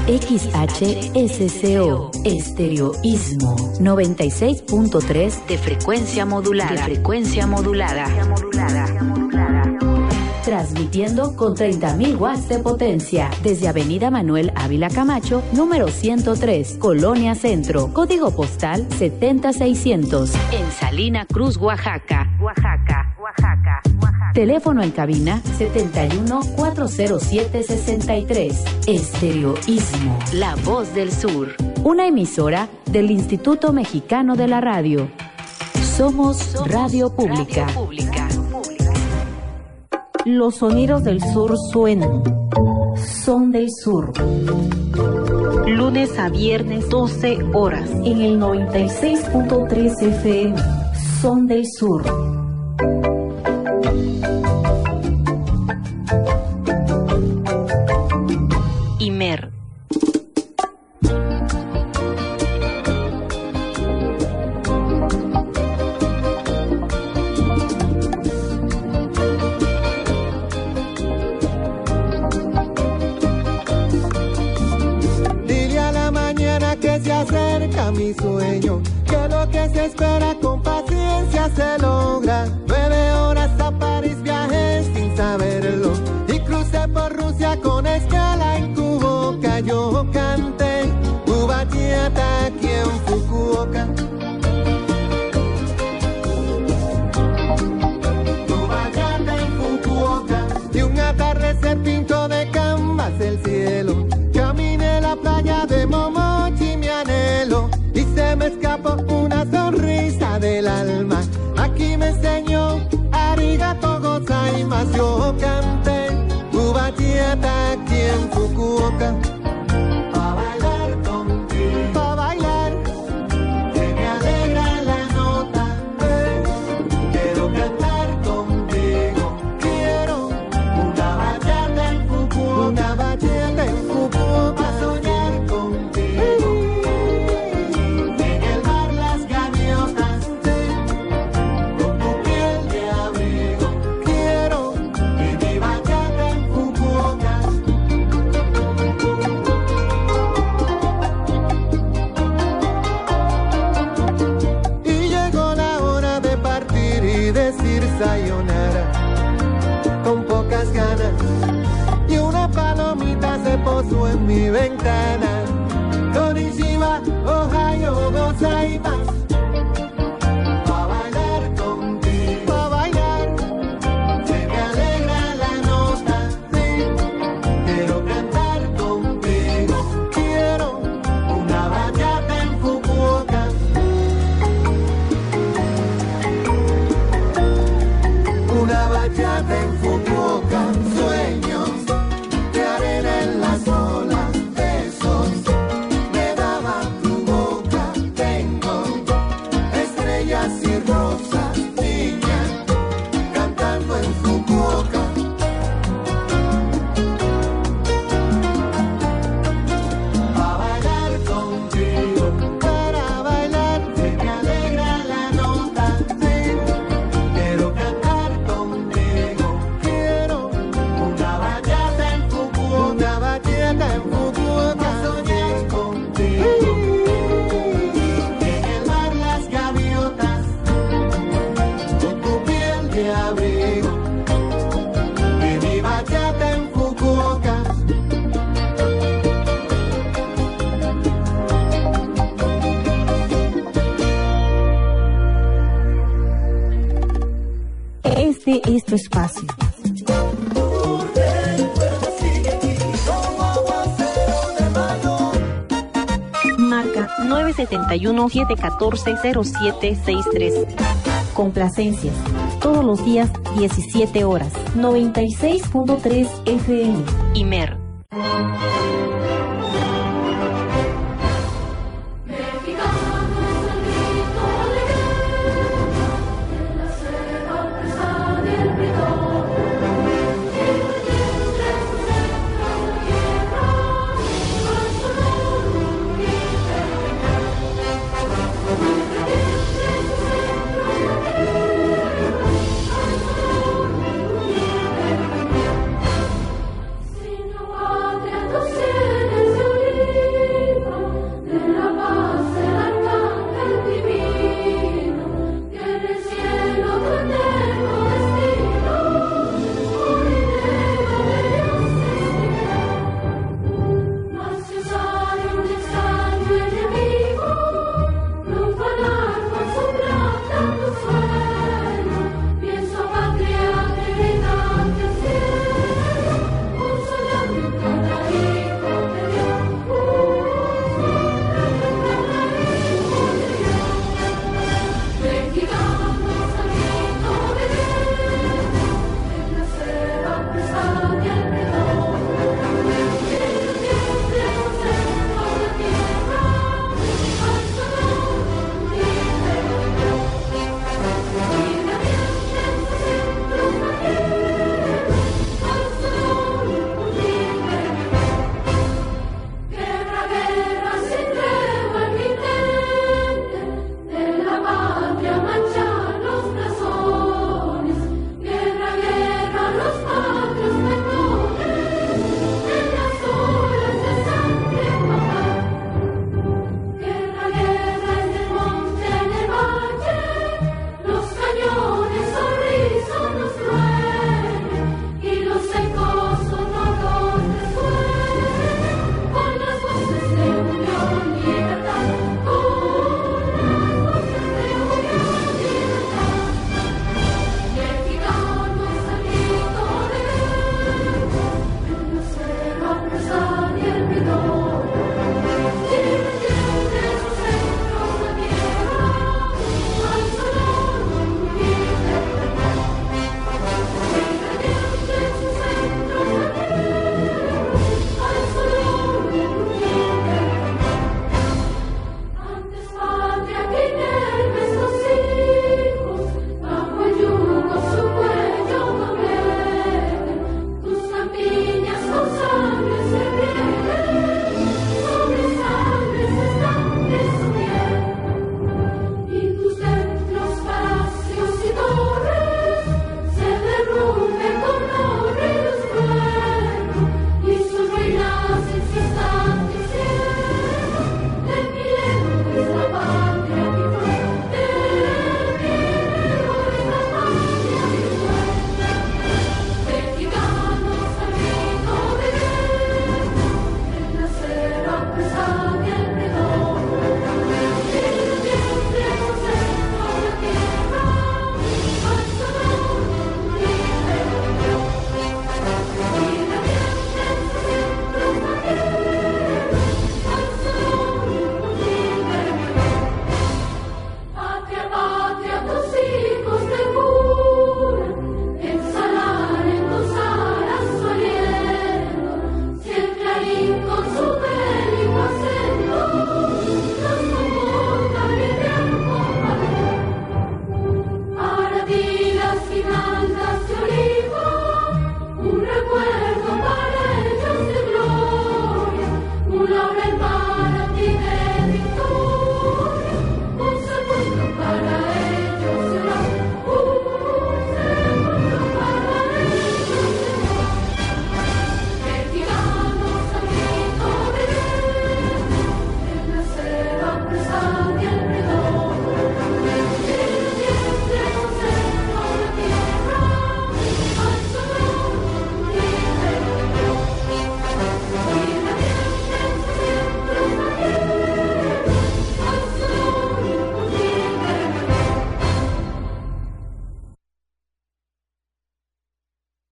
XHSCO, Estereoísmo, 96.3 de frecuencia modulada. Transmitiendo con 30.000 watts de potencia desde Avenida Manuel Ávila Camacho, número 103, Colonia Centro, código postal 70600, en Salina Cruz, Oaxaca. Teléfono en cabina 71-407-63. Estereoísmo, la voz del sur. Una emisora del Instituto Mexicano de la Radio. Somos Radio Pública. Los sonidos del sur suenan. Son del sur. Lunes a viernes, 12 horas. En el 96.3 FM. Son del sur. Imer. Mi sueño, que lo que se espera con paciencia se logra. 9 horas a París viajé sin saberlo y crucé por Rusia con escala en Kuboka. Yo canté Ubatiata aquí en Fukuoka. Ubatiata en Fukuoka. Y un atardecer pintó de canvas el cielo. Caminé la playa de Momochi, mi anhelo. Y se me escapó una sonrisa del alma. Aquí me enseñó arigato gozaimasu. Yo canté Ubatiata aquí en Fukuoka. Pa' bailar contigo, pa' bailar, que me alegra la nota. Quiero cantar contigo, quiero una bachata en Fukuoka, una bachata en Fukuoka. Pa' soñar contigo. Sayonara, con pocas ganas, y una palomita se posó en mi ventana. Konnichiwa, Ohio gozaimasu. Pa' bailar contigo, pa' bailar, se me alegra la nota, sí. Quiero cantar contigo, quiero una bachata en Fukuoka. Una bachata en Fukuoka, sueños de arena en las olas, besos me daba tu boca. Tengo estrellas y rosas, niña, cantando en Fukuoka. Pa' bailar contigo, para bailar, se me alegra la nota, sí. Quiero cantar contigo, quiero una bachata en Fukuoka, soñar contigo. En el mar las gaviotas, con tu piel de abrigo, y mi bachata en Fukuoka. Este es tu espacio. Marca 971-714-0763. Complacencias. Todos los días, 17 horas. 96.3 FM. Imer.